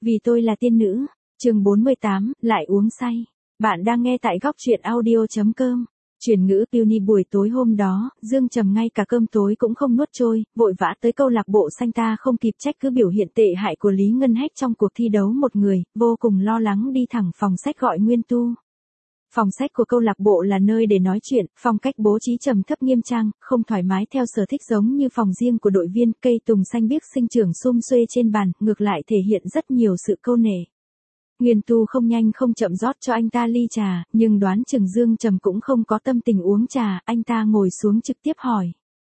Vì tôi là tiên nữ. Chương 48, lại uống say. Bạn đang nghe tại góc truyện audio.com. Chuyển ngữ Puny buổi tối hôm đó, Dương Trầm ngay cả cơm tối cũng không nuốt trôi, vội vã tới câu lạc bộ xanh ta không kịp trách cứ biểu hiện tệ hại của Lý Ngân Hách trong cuộc thi đấu một người, vô cùng lo lắng đi thẳng phòng sách gọi Nguyên Tu. Phòng sách của câu lạc bộ là nơi để nói chuyện, phong cách bố trí trầm thấp nghiêm trang, không thoải mái theo sở thích giống như phòng riêng của đội viên, cây tùng xanh biếc sinh trưởng sum xuê trên bàn, ngược lại thể hiện rất nhiều sự câu nể. Nguyên Tu không nhanh không chậm rót cho anh ta ly trà, nhưng đoán chừng Dương Trầm cũng không có tâm tình uống trà, anh ta ngồi xuống trực tiếp hỏi.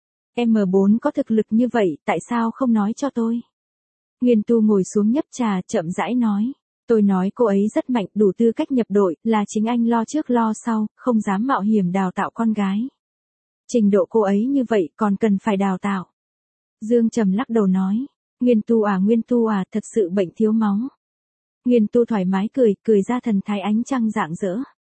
M4 có thực lực như vậy, tại sao không nói cho tôi? Nguyên Tu ngồi xuống nhấp trà, chậm rãi nói. Tôi nói cô ấy rất mạnh, đủ tư cách nhập đội, là chính anh lo trước lo sau, không dám mạo hiểm đào tạo con gái. Trình độ cô ấy như vậy còn cần phải đào tạo. Dương Trầm lắc đầu nói. Nguyên Tu à, thật sự bệnh thiếu máu. Nguyên Tu thoải mái cười ra thần thái ánh trăng rạng rỡ.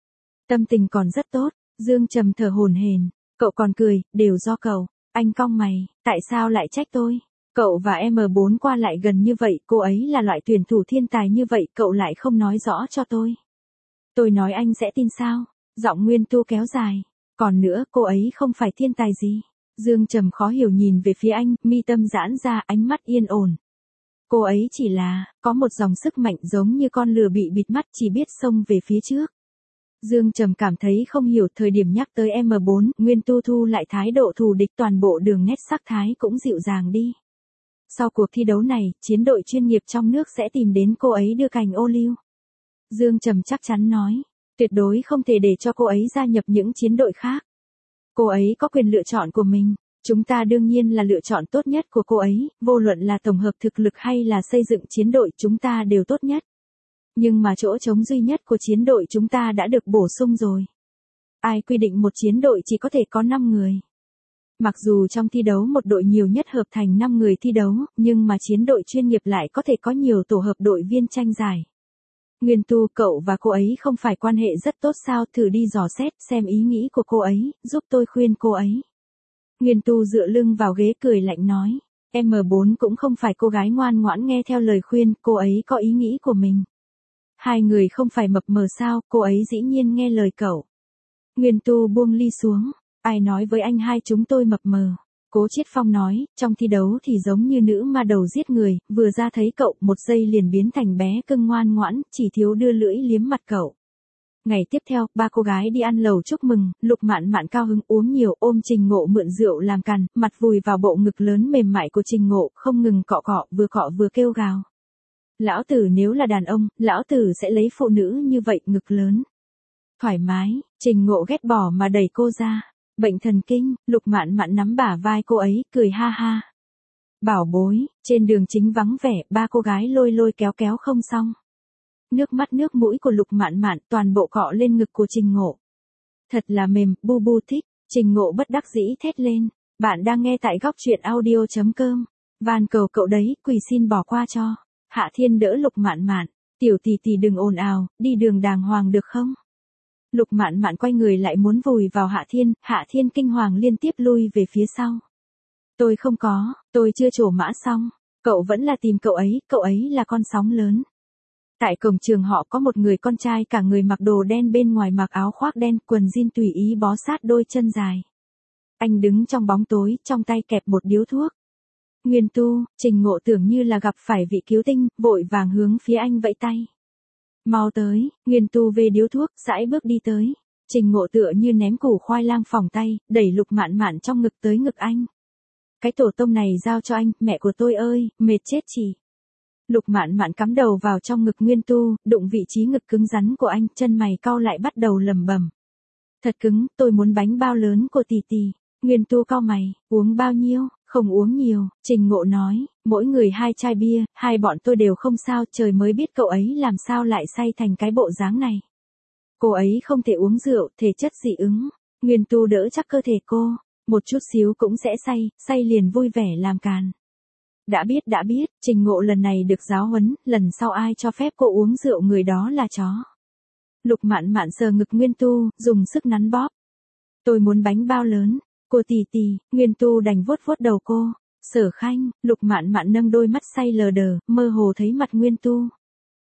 Tâm tình còn rất tốt, Dương Trầm thở hổn hển, cậu còn cười, đều do cậu. Anh cong mày, tại sao lại trách tôi? Cậu và M4 qua lại gần như vậy, cô ấy là loại tuyển thủ thiên tài như vậy, cậu lại không nói rõ cho tôi. Tôi nói anh sẽ tin sao? Giọng Nguyên Tu kéo dài. Còn nữa, cô ấy không phải thiên tài gì. Dương Trầm khó hiểu nhìn về phía anh, mi tâm giãn ra, ánh mắt yên ổn. Cô ấy chỉ là, có một dòng sức mạnh giống như con lừa bị bịt mắt, chỉ biết xông về phía trước. Dương Trầm cảm thấy không hiểu, thời điểm nhắc tới M4, Nguyên Tu thu lại thái độ thù địch, toàn bộ đường nét sắc thái cũng dịu dàng đi. Sau cuộc thi đấu này, chiến đội chuyên nghiệp trong nước sẽ tìm đến cô ấy đưa cành ô liu. Dương Trầm chắc chắn nói, tuyệt đối không thể để cho cô ấy gia nhập những chiến đội khác. Cô ấy có quyền lựa chọn của mình. Chúng ta đương nhiên là lựa chọn tốt nhất của cô ấy, vô luận là tổng hợp thực lực hay là xây dựng chiến đội, chúng ta đều tốt nhất. Nhưng mà chỗ trống duy nhất của chiến đội chúng ta đã được bổ sung rồi. Ai quy định một chiến đội chỉ có thể có 5 người? Mặc dù trong thi đấu một đội nhiều nhất hợp thành 5 người thi đấu, nhưng mà chiến đội chuyên nghiệp lại có thể có nhiều tổ hợp đội viên tranh giải. Nguyên Tu, cậu và cô ấy không phải quan hệ rất tốt sao? Thử đi dò xét xem ý nghĩ của cô ấy, giúp tôi khuyên cô ấy. Nguyên Tu dựa lưng vào ghế cười lạnh nói. M4 cũng không phải cô gái ngoan ngoãn nghe theo lời khuyên, cô ấy có ý nghĩ của mình. Hai người không phải mập mờ sao, cô ấy dĩ nhiên nghe lời cậu. Nguyên Tu buông ly xuống. Ai nói với anh hai chúng tôi mập mờ? Cố Chiết Phong nói, trong thi đấu thì giống như nữ ma đầu giết người, vừa ra thấy cậu, một giây liền biến thành bé cưng ngoan ngoãn, chỉ thiếu đưa lưỡi liếm mặt cậu. Ngày tiếp theo, 3 cô gái đi ăn lẩu chúc mừng, Lục Mạn Mạn cao hứng uống nhiều, ôm Trình Ngộ mượn rượu làm càn, mặt vùi vào bộ ngực lớn mềm mại của Trình Ngộ, không ngừng cọ vừa kêu gào. Lão tử nếu là đàn ông, lão tử sẽ lấy phụ nữ như vậy, ngực lớn. Thoải mái, Trình Ngộ ghét bỏ mà đẩy cô ra. Bệnh thần kinh, Lục Mạn Mạn nắm bả vai cô ấy, cười ha ha. Bảo bối, trên đường chính vắng vẻ, 3 cô gái lôi kéo không xong. Nước mắt nước mũi của Lục Mạn Mạn toàn bộ cọ lên ngực của Trình Ngộ. Thật là mềm, bu bu thích. Trình Ngộ bất đắc dĩ thét lên. Bạn đang nghe tại góc truyện audio.com. Van cầu cậu đấy, quỳ xin bỏ qua cho. Hạ Thiên đỡ Lục Mạn Mạn. Tiểu tỷ tỷ đừng ồn ào, đi đường đàng hoàng được không? Lục Mạn Mạn quay người lại muốn vùi vào Hạ Thiên kinh hoàng liên tiếp lui về phía sau. Tôi không có, tôi chưa trổ mã xong. Cậu vẫn là tìm cậu ấy là con sóng lớn. Tại cổng trường họ có một người con trai cả người mặc đồ đen, bên ngoài mặc áo khoác đen, quần jean tùy ý bó sát đôi chân dài. Anh đứng trong bóng tối, trong tay kẹp một điếu thuốc. Nguyên Tu, Trình Ngộ tưởng như là gặp phải vị cứu tinh, vội vàng hướng phía anh vẫy tay. Mau tới, Nguyên Tu về điếu thuốc, sải bước đi tới. Trình Ngộ tựa như ném củ khoai lang phỏng tay, đẩy Lục Mạn Mạn trong ngực tới ngực anh. Cái tổ tông này giao cho anh, mẹ của tôi ơi, mệt chết chị. Lục Mạn Mạn cắm đầu vào trong ngực Nguyên Tu, đụng vị trí ngực cứng rắn của anh, chân mày cau lại bắt đầu lẩm bẩm. Thật cứng, tôi muốn bánh bao lớn của tỷ tỷ. Nguyên Tu cau mày, uống bao nhiêu? Không uống nhiều, Trình Ngộ nói, mỗi người 2 chai bia, hai bọn tôi đều không sao, trời mới biết cậu ấy làm sao lại say thành cái bộ dáng này. Cô ấy không thể uống rượu, thể chất dị ứng. Nguyên Tu đỡ chắc cơ thể cô, một chút xíu cũng sẽ say liền vui vẻ làm càn. Đã biết, Trình Ngộ lần này được giáo huấn, lần sau ai cho phép cô uống rượu người đó là chó. Lục Mạn Mạn sờ ngực Nguyên Tu, dùng sức nắn bóp. Tôi muốn bánh bao lớn, cô tỷ tỷ. Nguyên Tu đành vuốt đầu cô. Sở Khanh, Lục Mạn Mạn nâng đôi mắt say lờ đờ, mơ hồ thấy mặt Nguyên Tu.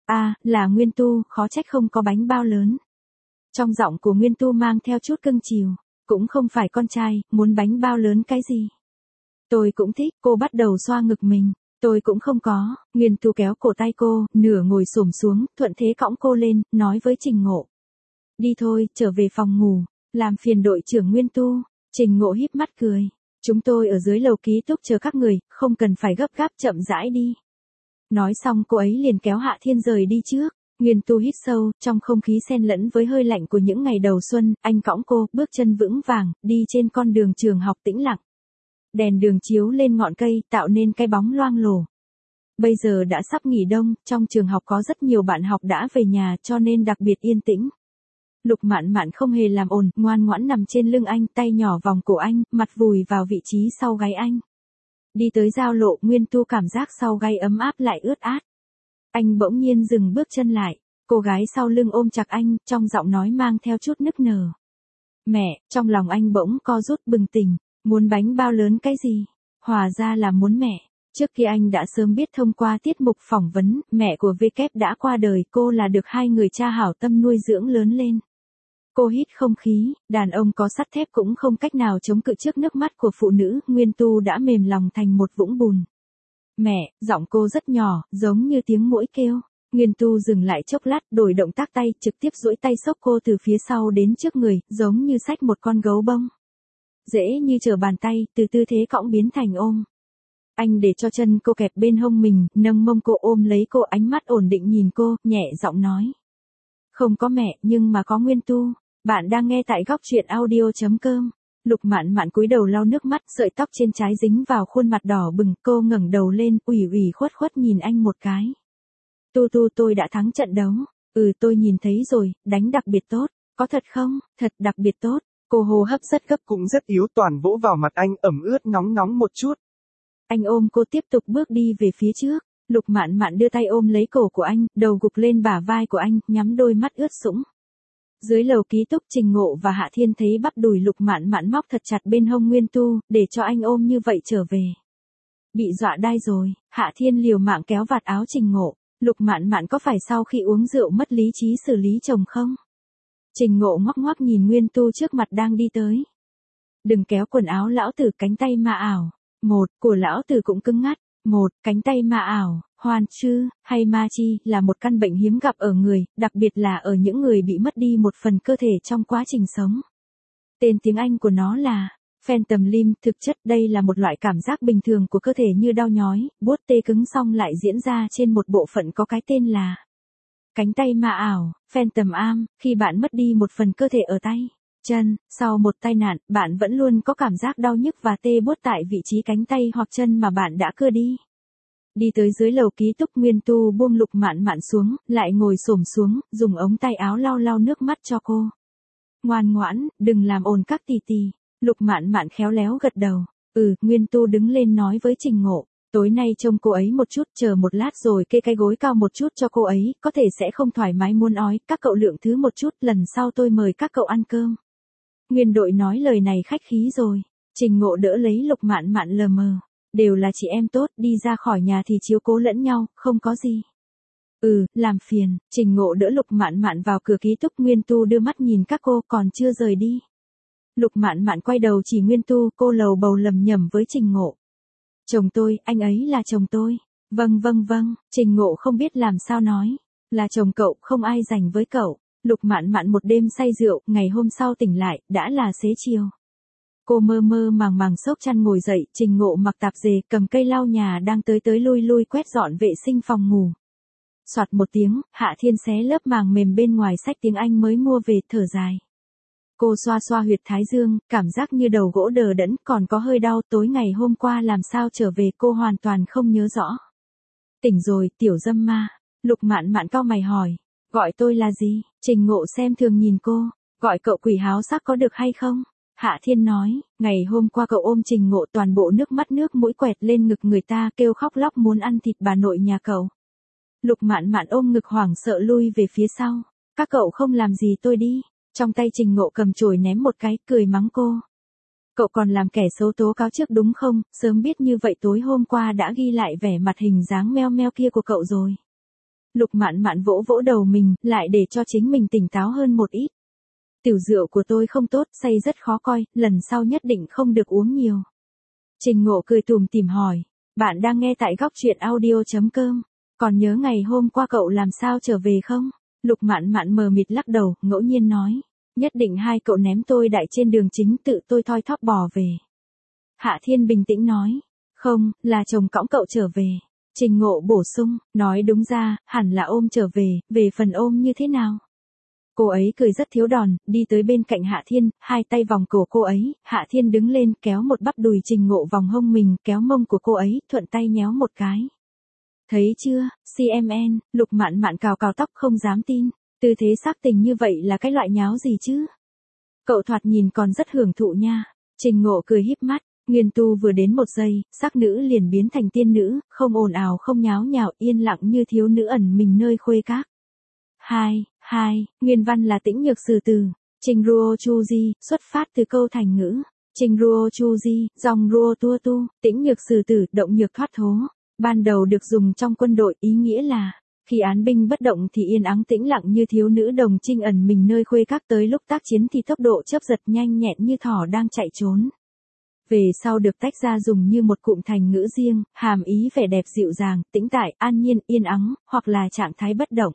Là Nguyên Tu, khó trách không có bánh bao lớn. Trong giọng của Nguyên Tu mang theo chút cưng chiều. Cũng không phải con trai, muốn bánh bao lớn cái gì. Tôi cũng thích, cô bắt đầu xoa ngực mình. Tôi cũng không có, Nguyên Tu kéo cổ tay cô, nửa ngồi xổm xuống, thuận thế cõng cô lên, nói với Trình Ngộ. Đi thôi, trở về phòng ngủ, làm phiền đội trưởng Nguyên Tu. Trình Ngộ híp mắt cười. Chúng tôi ở dưới lầu ký túc chờ các người, không cần phải gấp gáp, chậm rãi đi. Nói xong cô ấy liền kéo Hạ Thiên rời đi trước. Nguyên Tu hít sâu, trong không khí xen lẫn với hơi lạnh của những ngày đầu xuân, anh cõng cô, bước chân vững vàng, đi trên con đường trường học tĩnh lặng. Đèn đường chiếu lên ngọn cây, tạo nên cái bóng loang lổ. Bây giờ đã sắp nghỉ đông, trong trường học có rất nhiều bạn học đã về nhà cho nên đặc biệt yên tĩnh. Lục Mạn Mạn không hề làm ồn, ngoan ngoãn nằm trên lưng anh, tay nhỏ vòng cổ anh, mặt vùi vào vị trí sau gáy anh. Đi tới giao lộ, Nguyên Tu cảm giác sau gáy ấm áp lại ướt át. Anh bỗng nhiên dừng bước chân lại, cô gái sau lưng ôm chặt anh, trong giọng nói mang theo chút nức nở. Mẹ, trong lòng anh bỗng co rút bừng tỉnh, muốn bánh bao lớn cái gì? Hòa ra là muốn mẹ. Trước kia anh đã sớm biết thông qua tiết mục phỏng vấn, mẹ của V đã qua đời, cô là được hai người cha hảo tâm nuôi dưỡng lớn lên. Cô hít không khí, đàn ông có sắt thép cũng không cách nào chống cự trước nước mắt của phụ nữ, Nguyên Tu đã mềm lòng thành một vũng bùn. Mẹ, giọng cô rất nhỏ, giống như tiếng muỗi kêu. Nguyên Tu dừng lại chốc lát, đổi động tác tay, trực tiếp duỗi tay xốc cô từ phía sau đến trước người, giống như xách một con gấu bông. Dễ như trở bàn tay, từ tư thế cõng biến thành ôm. Anh để cho chân cô kẹp bên hông mình, nâng mông cô ôm lấy cô, ánh mắt ổn định nhìn cô, nhẹ giọng nói. Không có mẹ, nhưng mà có Nguyên Tu. Bạn đang nghe tại góc truyện audio.com. Lục Mạn Mạn cúi đầu lau nước mắt, sợi tóc trên trán dính vào khuôn mặt đỏ bừng, cô ngẩng đầu lên, ủy khuất khuất nhìn anh một cái. Tu, tôi đã thắng trận đấu. Tôi nhìn thấy rồi, đánh đặc biệt tốt. Có thật không? Thật đặc biệt tốt. Cô hô hấp rất gấp. Cũng rất yếu, toàn vỗ vào mặt anh, ẩm ướt nóng một chút. Anh ôm cô tiếp tục bước đi về phía trước. Lục Mạn Mạn đưa tay ôm lấy cổ của anh, đầu gục lên bả vai của anh, nhắm đôi mắt ướt sũng. Dưới lầu ký túc, Trình Ngộ và Hạ Thiên thấy bắp đùi Lục Mạn Mạn móc thật chặt bên hông Nguyên Tu, để cho anh ôm như vậy trở về. Bị dọa đai rồi, Hạ Thiên liều mạng kéo vạt áo Trình Ngộ. Lục Mạn Mạn có phải sau khi uống rượu mất lý trí xử lý chồng không? Trình Ngộ ngoắc ngoắc nhìn Nguyên Tu trước mặt đang đi tới. Đừng kéo quần áo lão tử, cánh tay ma ảo. Một, của lão tử cũng cứng ngắt. Một, cánh tay ma ảo, hoàn chư, hay ma chi, là một căn bệnh hiếm gặp ở người, đặc biệt là ở những người bị mất đi một phần cơ thể trong quá trình sống. Tên tiếng Anh của nó là Phantom Limb, thực chất đây là một loại cảm giác bình thường của cơ thể như đau nhói, buốt tê cứng xong lại diễn ra trên một bộ phận có cái tên là cánh tay ma ảo, Phantom Arm, khi bạn mất đi một phần cơ thể ở tay, chân, sau một tai nạn, bạn vẫn luôn có cảm giác đau nhức và tê buốt tại vị trí cánh tay hoặc chân mà bạn đã cưa đi. Đi tới dưới lầu ký túc, Nguyên Tu buông Lục Mạn Mạn xuống, lại ngồi xổm xuống, dùng ống tay áo lau nước mắt cho cô. Ngoan ngoãn, đừng làm ồn các tì tì. Lục Mạn Mạn khéo léo gật đầu. Nguyên Tu đứng lên nói với Trình Ngộ. Tối nay trông cô ấy một chút, chờ một lát rồi kê cái gối cao một chút cho cô ấy, có thể sẽ không thoải mái muốn ói, các cậu lượng thứ một chút, lần sau tôi mời các cậu ăn cơm. Nguyên Đội nói lời này khách khí rồi. Trình Ngộ đỡ lấy Lục Mạn Mạn lờ mờ. Đều là chị em tốt, đi ra khỏi nhà thì chiếu cố lẫn nhau, không có gì. Làm phiền. Trình Ngộ đỡ Lục Mạn Mạn vào cửa ký túc, Nguyên Tu đưa mắt nhìn các cô còn chưa rời đi. Lục Mạn Mạn quay đầu chỉ Nguyên Tu, cô lầu bầu lầm nhầm với Trình Ngộ. Chồng tôi, anh ấy là chồng tôi. Vâng, Trình Ngộ không biết làm sao nói. Là chồng cậu, không ai dành với cậu. Lục Mạn Mạn một đêm say rượu, ngày hôm sau tỉnh lại, đã là xế chiều. Cô mơ màng xốc chăn ngồi dậy, Trình Ngộ mặc tạp dề, cầm cây lau nhà đang tới lui quét dọn vệ sinh phòng ngủ. Soạt một tiếng, Hạ Thiên xé lớp màng mềm bên ngoài sách tiếng Anh mới mua về, thở dài. Cô xoa huyệt thái dương, cảm giác như đầu gỗ đờ đẫn, còn có hơi đau, tối ngày hôm qua làm sao trở về cô hoàn toàn không nhớ rõ. Tỉnh rồi, tiểu dâm ma. Lục Mạn Mạn cau mày hỏi. Gọi tôi là gì? Trình Ngộ xem thường nhìn cô. Gọi cậu quỷ háo sắc có được hay không? Hạ Thiên nói, ngày hôm qua cậu ôm Trình Ngộ toàn bộ nước mắt nước mũi quẹt lên ngực người ta, kêu khóc lóc muốn ăn thịt bà nội nhà cậu. Lục Mạn Mạn ôm ngực hoảng sợ lui về phía sau. Các cậu không làm gì tôi đi. Trong tay Trình Ngộ cầm chổi ném một cái, cười mắng cô. Cậu còn làm kẻ xấu tố cáo trước đúng không? Sớm biết như vậy tối hôm qua đã ghi lại vẻ mặt hình dáng meo meo kia của cậu rồi. Lục Mạn Mạn vỗ vỗ đầu mình, lại để cho chính mình tỉnh táo hơn một ít. Tiểu rượu của tôi không tốt, say rất khó coi, lần sau nhất định không được uống nhiều. Trình Ngộ cười tủm tỉm hỏi, bạn đang nghe tại góc truyện audio.com, còn nhớ ngày hôm qua cậu làm sao trở về không? Lục Mạn Mạn mờ mịt lắc đầu, ngẫu nhiên nói, nhất định hai cậu ném tôi đại trên đường chính, tự tôi thoi thóp bò về. Hạ Thiên bình tĩnh nói, không, là chồng cõng cậu trở về. Trình Ngộ bổ sung, nói đúng ra, hẳn là ôm trở về phần ôm như thế nào? Cô ấy cười rất thiếu đòn, đi tới bên cạnh Hạ Thiên, hai tay vòng cổ cô ấy, Hạ Thiên đứng lên kéo một bắp đùi Trình Ngộ vòng hông mình, kéo mông của cô ấy, thuận tay nhéo một cái. Thấy chưa, CMN, Lục Mạn Mạn cào cào tóc không dám tin, tư thế sắc tình như vậy là cái loại nháo gì chứ? Cậu thoạt nhìn còn rất hưởng thụ nha. Trình Ngộ cười híp mắt, Nguyên Tu vừa đến một giây, sắc nữ liền biến thành tiên nữ, không ồn ào không nháo nhào, yên lặng như thiếu nữ ẩn mình nơi khuê các. Nguyên văn là tĩnh nhược sử từ, Trình Ruo Chu Di, xuất phát từ câu thành ngữ. Trình Ruo Chu Di, dòng Ruo Tua Tu, tĩnh nhược sử tử, động nhược thoát thố. Ban đầu được dùng trong quân đội, ý nghĩa là, khi án binh bất động thì yên ắng tĩnh lặng như thiếu nữ đồng trinh ẩn mình nơi khuê các, tới lúc tác chiến thì tốc độ chớp giật nhanh nhẹn như thỏ đang chạy trốn. Về sau được tách ra dùng như một cụm thành ngữ riêng, hàm ý vẻ đẹp dịu dàng, tĩnh tại, an nhiên, yên ắng, hoặc là trạng thái bất động.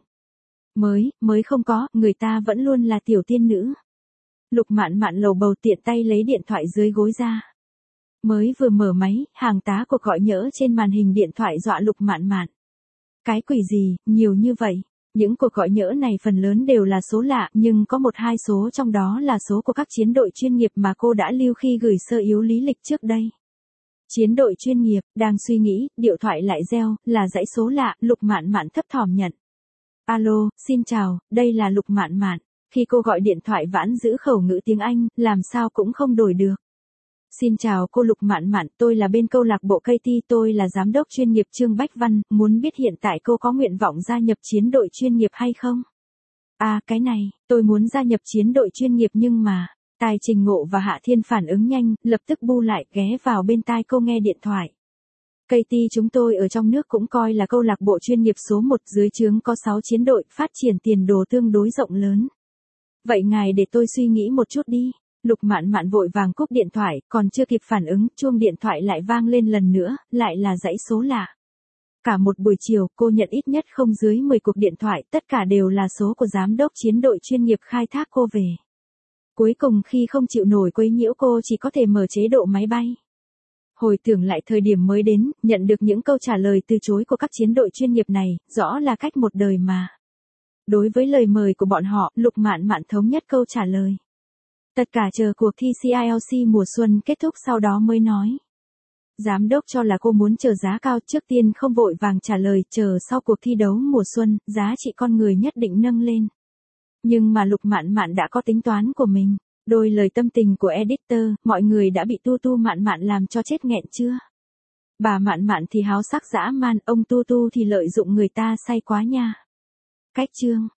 Mới không có, người ta vẫn luôn là tiểu tiên nữ. Lục Mạn Mạn lầu bầu tiện tay lấy điện thoại dưới gối ra. Mới vừa mở máy, hàng tá cuộc gọi nhỡ trên màn hình điện thoại dọa Lục Mạn Mạn. Cái quỷ gì, nhiều như vậy. Những cuộc gọi nhỡ này phần lớn đều là số lạ, nhưng có một hai số trong đó là số của các chiến đội chuyên nghiệp mà cô đã lưu khi gửi sơ yếu lý lịch trước đây. Chiến đội chuyên nghiệp, đang suy nghĩ, điện thoại lại reo, là dãy số lạ, Lục Mạn Mạn thấp thỏm nhận. Alo, xin chào, đây là Lục Mạn Mạn. Khi cô gọi điện thoại vẫn giữ khẩu ngữ tiếng Anh, làm sao cũng không đổi được. Xin chào cô Lục Mạn Mạn, tôi là bên câu lạc bộ KT, tôi là giám đốc chuyên nghiệp Trương Bách Văn, muốn biết hiện tại cô có nguyện vọng gia nhập chiến đội chuyên nghiệp hay không? À, cái này, tôi muốn gia nhập chiến đội chuyên nghiệp nhưng mà, tai Trình Ngộ và Hạ Thiên phản ứng nhanh, lập tức bu lại, ghé vào bên tai cô nghe điện thoại. KT chúng tôi ở trong nước cũng coi là câu lạc bộ chuyên nghiệp số 1, dưới trướng có 6 chiến đội, phát triển tiền đồ tương đối rộng lớn. Vậy ngài để tôi suy nghĩ một chút đi. Lục Mạn Mạn vội vàng cúp điện thoại, còn chưa kịp phản ứng, chuông điện thoại lại vang lên lần nữa, lại là dãy số lạ. Cả một buổi chiều, cô nhận ít nhất không dưới 10 cuộc điện thoại, tất cả đều là số của giám đốc chiến đội chuyên nghiệp khai thác cô về. Cuối cùng khi không chịu nổi quấy nhiễu, cô chỉ có thể mở chế độ máy bay. Hồi tưởng lại thời điểm mới đến, nhận được những câu trả lời từ chối của các chiến đội chuyên nghiệp này, rõ là cách một đời mà. Đối với lời mời của bọn họ, Lục Mạn Mạn thống nhất câu trả lời. Tất cả chờ cuộc thi CILC mùa xuân kết thúc sau đó mới nói. Giám đốc cho là cô muốn chờ giá cao, trước tiên không vội vàng trả lời, chờ sau cuộc thi đấu mùa xuân, giá trị con người nhất định nâng lên. Nhưng mà Lục Mạn Mạn đã có tính toán của mình. Đôi lời tâm tình của editor, mọi người đã bị Tu Mạn Mạn làm cho chết nghẹn chưa? Bà Mạn Mạn thì háo sắc dã man, ông Tu thì lợi dụng người ta say quá nha. Cách chương